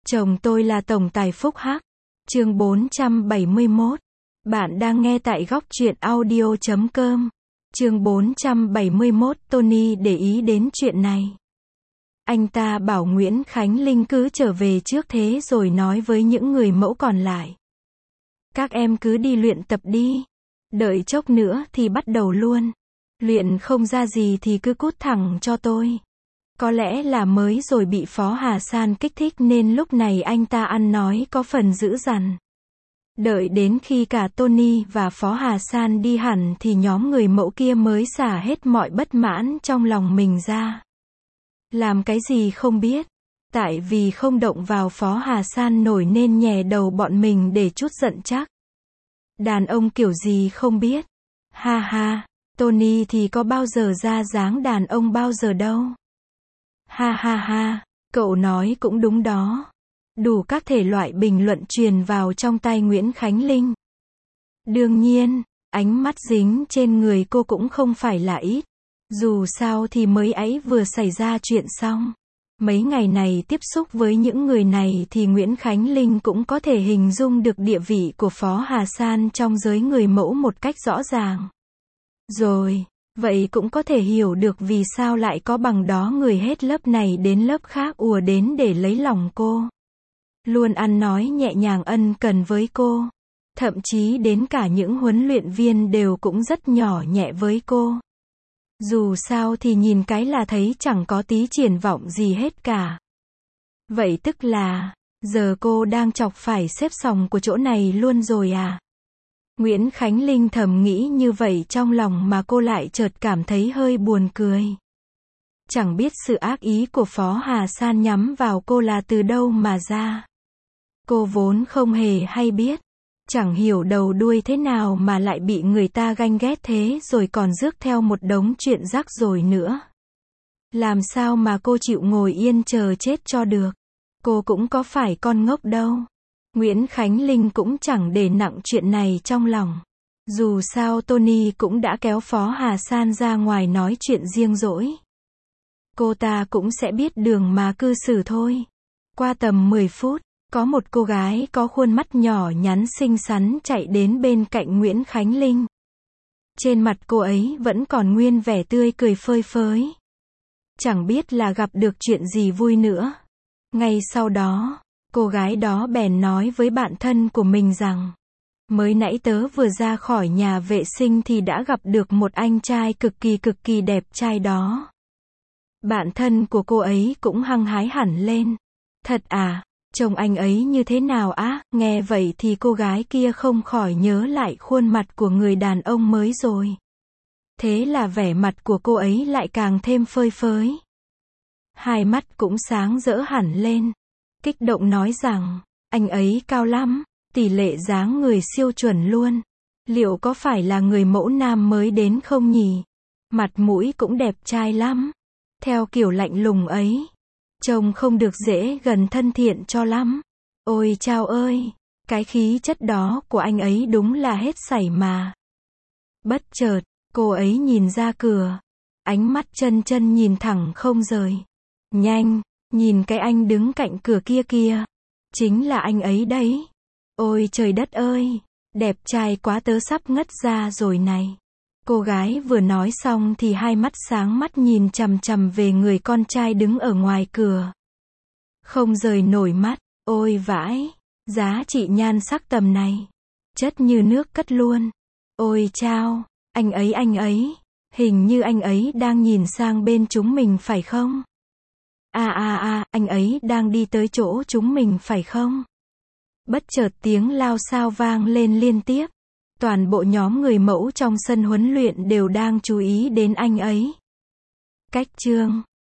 Chồng tôi là tổng tài phúc hắc. Chương 471. Bạn đang nghe tại góc truyện audio.com. Chương 471. Tony để ý đến chuyện này. Anh ta bảo Nguyễn Khánh Linh cứ trở về trước thế rồi nói với những người mẫu còn lại. Các em cứ đi luyện tập đi. Đợi chốc nữa thì bắt đầu luôn. Luyện không ra gì thì cứ cút thẳng cho tôi. Có lẽ là mới rồi bị Phó Hà San kích thích nên lúc này anh ta ăn nói có phần dữ dằn. Đợi đến khi cả Tony và Phó Hà San đi hẳn thì nhóm người mẫu kia mới xả hết mọi bất mãn trong lòng mình ra. Làm cái gì không biết. Tại vì không động vào Phó Hà San nổi nên nhè đầu bọn mình để chút giận chắc. Đàn ông kiểu gì không biết. Ha ha, Tony thì có bao giờ ra dáng đàn ông bao giờ đâu. Ha ha ha, cậu nói cũng đúng đó. Đủ các thể loại bình luận truyền vào trong tai Nguyễn Khánh Linh. Đương nhiên, ánh mắt dính trên người cô cũng không phải là ít. Dù sao thì mới ấy vừa xảy ra chuyện xong. Mấy ngày này tiếp xúc với những người này thì Nguyễn Khánh Linh cũng có thể hình dung được địa vị của Phó Hà San trong giới người mẫu một cách rõ ràng. Rồi, vậy cũng có thể hiểu được vì sao lại có bằng đó người hết lớp này đến lớp khác ùa đến để lấy lòng cô. Luôn ăn nói nhẹ nhàng ân cần với cô. Thậm chí đến cả những huấn luyện viên đều cũng rất nhỏ nhẹ với cô. Dù sao thì nhìn cái là thấy chẳng có tí triển vọng gì hết cả. Vậy tức là, giờ cô đang chọc phải xếp sòng của chỗ này luôn rồi à? Nguyễn Khánh Linh thầm nghĩ như vậy trong lòng mà cô lại chợt cảm thấy hơi buồn cười. Chẳng biết sự ác ý của Phó Hà San nhắm vào cô là từ đâu mà ra. Cô vốn không hề hay biết. Chẳng hiểu đầu đuôi thế nào mà lại bị người ta ganh ghét thế rồi còn rước theo một đống chuyện rắc rối nữa. Làm sao mà cô chịu ngồi yên chờ chết cho được. Cô cũng có phải con ngốc đâu. Nguyễn Khánh Linh cũng chẳng để nặng chuyện này trong lòng. Dù sao Tony cũng đã kéo Phó Hà San ra ngoài nói chuyện riêng rỗi. Cô ta cũng sẽ biết đường mà cư xử thôi. Qua tầm 10 phút, có một cô gái có khuôn mắt nhỏ nhắn xinh xắn chạy đến bên cạnh Nguyễn Khánh Linh. Trên mặt cô ấy vẫn còn nguyên vẻ tươi cười phơi phới. Chẳng biết là gặp được chuyện gì vui nữa. Ngay sau đó, cô gái đó bèn nói với bạn thân của mình rằng, mới nãy tớ vừa ra khỏi nhà vệ sinh thì đã gặp được một anh trai cực kỳ đẹp trai đó. Bạn thân của cô ấy cũng hăng hái hẳn lên. Thật à? Trông anh ấy như thế nào á? Nghe vậy thì cô gái kia không khỏi nhớ lại khuôn mặt của người đàn ông mới rồi. Thế là vẻ mặt của cô ấy lại càng thêm phơi phới. Hai mắt cũng sáng rỡ hẳn lên. Kích động nói rằng, anh ấy cao lắm, tỷ lệ dáng người siêu chuẩn luôn. Liệu có phải là người mẫu nam mới đến không nhỉ? Mặt mũi cũng đẹp trai lắm. Theo kiểu lạnh lùng ấy. Trông không được dễ gần thân thiện cho lắm. Ôi chao ơi, cái khí chất đó của anh ấy đúng là hết sảy mà. Bất chợt, cô ấy nhìn ra cửa. Ánh mắt chân nhìn thẳng không rời. Nhanh, nhìn cái anh đứng cạnh cửa kia kìa. Chính là anh ấy đấy. Ôi trời đất ơi, đẹp trai quá tớ sắp ngất ra rồi này. Cô gái vừa nói xong thì hai mắt sáng mắt nhìn chằm chằm về người con trai đứng ở ngoài cửa. Không rời nổi mắt, ôi vãi, giá trị nhan sắc tầm này. Chất như nước cất luôn. Ôi chao, anh ấy, hình như anh ấy đang nhìn sang bên chúng mình phải không? Anh ấy đang đi tới chỗ chúng mình phải không? Bất chợt tiếng lao xao vang lên liên tiếp. Toàn bộ nhóm người mẫu trong sân huấn luyện đều đang chú ý đến anh ấy. Cách chương